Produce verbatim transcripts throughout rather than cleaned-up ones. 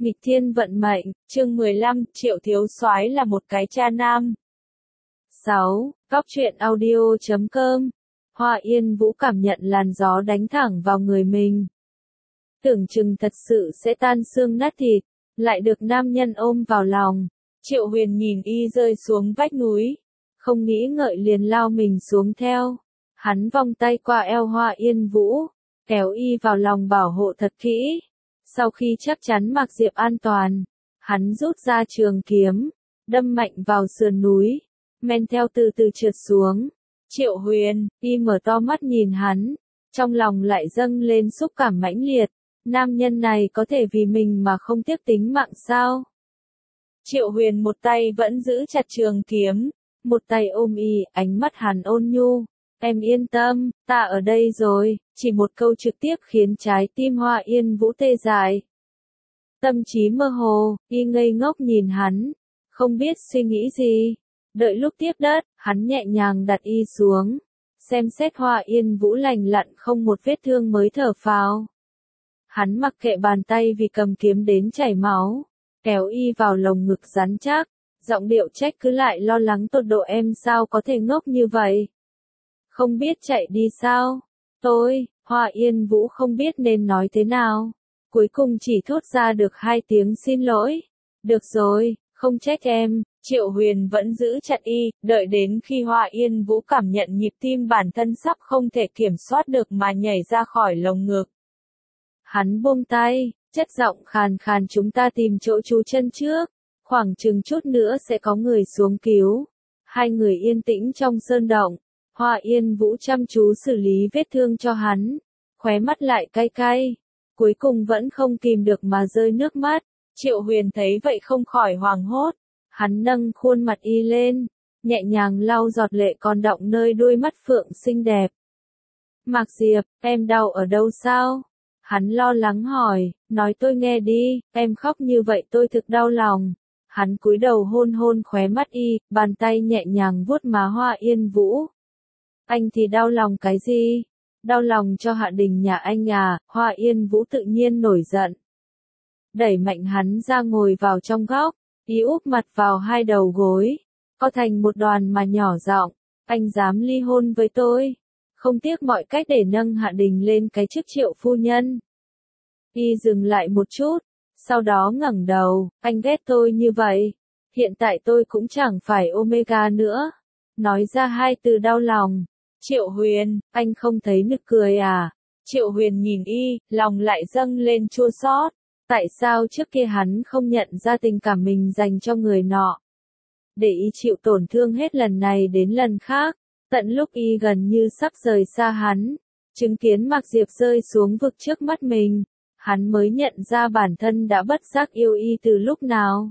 Nghịch thiên vận mệnh, chương mười lăm, Triệu thiếu soái là một cái cha nam. sáu. Góc truyện audio chấm com. Hoa Yên Vũ cảm nhận làn gió đánh thẳng vào người mình. Tưởng chừng thật sự sẽ tan xương nát thịt, lại được nam nhân ôm vào lòng. Triệu Huyền nhìn y rơi xuống vách núi, không nghĩ ngợi liền lao mình xuống theo. Hắn vòng tay qua eo Hoa Yên Vũ, kéo y vào lòng bảo hộ thật kỹ. Sau khi chắc chắn Mạc Diệp an toàn, hắn rút ra trường kiếm, đâm mạnh vào sườn núi, men theo từ từ trượt xuống. Triệu Huyền, y mở to mắt nhìn hắn, trong lòng lại dâng lên xúc cảm mãnh liệt. Nam nhân này có thể vì mình mà không tiếc tính mạng sao? Triệu Huyền một tay vẫn giữ chặt trường kiếm, một tay ôm y, ánh mắt hắn ôn nhu. Em yên tâm, ta ở đây rồi, chỉ một câu trực tiếp khiến trái tim Hoa Yên Vũ tê dại. Tâm trí mơ hồ, y ngây ngốc nhìn hắn, không biết suy nghĩ gì. Đợi lúc tiếp đất, hắn nhẹ nhàng đặt y xuống, xem xét Hoa Yên Vũ lành lặn không một vết thương mới thở phào. Hắn mặc kệ bàn tay vì cầm kiếm đến chảy máu, kéo y vào lồng ngực rắn chắc, giọng điệu trách cứ lại lo lắng tột độ em sao có thể ngốc như vậy. Không biết chạy đi sao? Tôi, Hoa Yên Vũ không biết nên nói thế nào. Cuối cùng chỉ thốt ra được hai tiếng xin lỗi. Được rồi, không trách em. Triệu Huyền vẫn giữ chặt y, đợi đến khi Hoa Yên Vũ cảm nhận nhịp tim bản thân sắp không thể kiểm soát được mà nhảy ra khỏi lồng ngực. Hắn buông tay, chất giọng khàn khàn chúng ta tìm chỗ trú chân trước. Khoảng chừng chút nữa sẽ có người xuống cứu. Hai người yên tĩnh trong sơn động. Hoa Yên Vũ chăm chú xử lý vết thương cho hắn, khóe mắt lại cay cay, cuối cùng vẫn không kìm được mà rơi nước mắt. Triệu Huyền thấy vậy không khỏi hoảng hốt, hắn nâng khuôn mặt y lên, nhẹ nhàng lau giọt lệ còn đọng nơi đôi mắt phượng xinh đẹp. Mạc Diệp, em đau ở đâu sao? Hắn lo lắng hỏi, nói tôi nghe đi, em khóc như vậy tôi thực đau lòng. Hắn cúi đầu hôn hôn khóe mắt y, bàn tay nhẹ nhàng vuốt má Hoa Yên Vũ. Anh thì đau lòng cái gì? Đau lòng cho Hạ Đình nhà anh à? Hoa Yên Vũ tự nhiên nổi giận. Đẩy mạnh hắn ra ngồi vào trong góc, y úp mặt vào hai đầu gối, co thành một đoàn mà nhỏ giọng, anh dám ly hôn với tôi, không tiếc mọi cách để nâng Hạ Đình lên cái chức Triệu phu nhân. Y dừng lại một chút, sau đó ngẩng đầu, anh ghét tôi như vậy, hiện tại tôi cũng chẳng phải Omega nữa. Nói ra hai từ đau lòng. Triệu Huyền, anh không thấy nực cười à? Triệu Huyền nhìn y, lòng lại dâng lên chua xót. Tại sao trước kia hắn không nhận ra tình cảm mình dành cho người nọ? Để y chịu tổn thương hết lần này đến lần khác, tận lúc y gần như sắp rời xa hắn, chứng kiến Mạc Diệp rơi xuống vực trước mắt mình, hắn mới nhận ra bản thân đã bất giác yêu y từ lúc nào.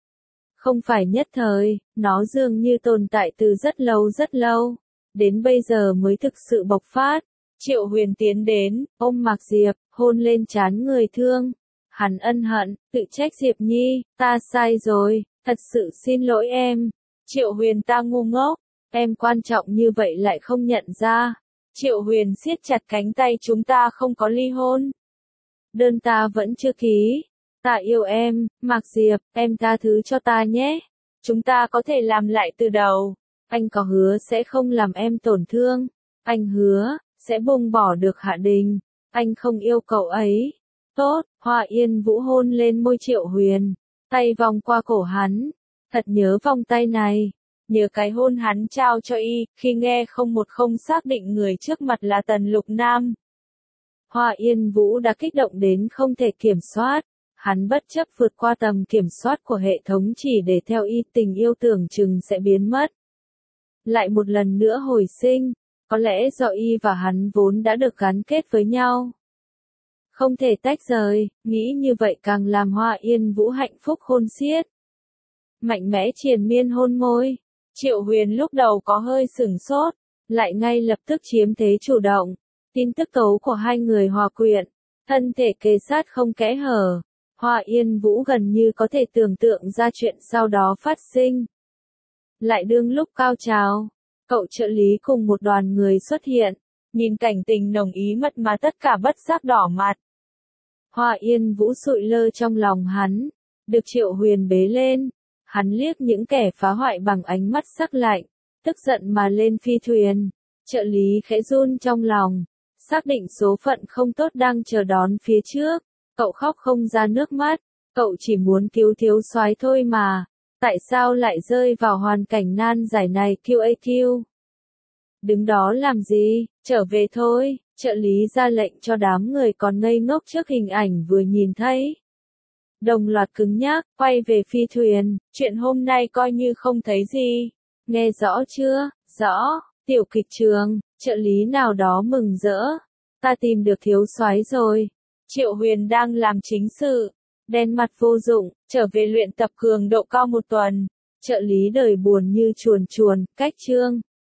Không phải nhất thời, nó dường như tồn tại từ rất lâu rất lâu. Đến bây giờ mới thực sự bộc phát. Triệu Huyền tiến đến, ôm Mạc Diệp, hôn lên trán người thương. Hắn ân hận, tự trách Diệp Nhi, ta sai rồi, thật sự xin lỗi em. Triệu Huyền ta ngu ngốc, em quan trọng như vậy lại không nhận ra. Triệu Huyền siết chặt cánh tay chúng ta không có ly hôn. Đơn ta vẫn chưa ký. Ta yêu em, Mạc Diệp, em tha thứ cho ta nhé. Chúng ta có thể làm lại từ đầu. Anh có hứa sẽ không làm em tổn thương. Anh hứa, sẽ buông bỏ được Hạ Đình. Anh không yêu cậu ấy. Tốt, Hoa Yên Vũ hôn lên môi Triệu Huyền. Tay vòng qua cổ hắn. Thật nhớ vòng tay này. Nhớ cái hôn hắn trao cho y, khi nghe không một không xác định người trước mặt là Tần Lục Nam. Hoa Yên Vũ đã kích động đến không thể kiểm soát. Hắn bất chấp vượt qua tầm kiểm soát của hệ thống chỉ để theo y, tình yêu tưởng chừng sẽ biến mất. Lại một lần nữa hồi sinh, có lẽ do y và hắn vốn đã được gắn kết với nhau. Không thể tách rời, nghĩ như vậy càng làm Hoa Yên Vũ hạnh phúc khôn xiết. Mạnh mẽ triền miên hôn môi, Triệu Huyền lúc đầu có hơi sửng sốt, lại ngay lập tức chiếm thế chủ động. Tin tức tố của hai người hòa quyện, thân thể kề sát không kẽ hở. Hoa Yên Vũ gần như có thể tưởng tượng ra chuyện sau đó phát sinh. Lại đương lúc cao trào, cậu trợ lý cùng một đoàn người xuất hiện, nhìn cảnh tình nồng ý mật mà tất cả bất giác đỏ mặt. Hoa Yên Vũ sụi lơ trong lòng hắn, được Triệu Huyền bế lên, hắn liếc những kẻ phá hoại bằng ánh mắt sắc lạnh, tức giận mà lên phi thuyền. Trợ lý khẽ run trong lòng, xác định số phận không tốt đang chờ đón phía trước, cậu khóc không ra nước mắt, cậu chỉ muốn cứu thiếu soái thôi mà, tại sao lại rơi vào hoàn cảnh nan giải này quy a quy? Đứng đó làm gì, trở về thôi, trợ lý ra lệnh cho đám người còn ngây ngốc trước hình ảnh vừa nhìn thấy. Đồng loạt cứng nhắc, quay về phi thuyền, chuyện hôm nay coi như không thấy gì. Nghe rõ chưa? Rõ, tiểu kịch trường, trợ lý nào đó mừng rỡ. Ta tìm được thiếu soái rồi. Triệu Huyền đang làm chính sự, đen mặt vô dụng, trở về luyện tập cường độ cao một tuần. Trợ lý đời buồn như chuồn chuồn, cách chương.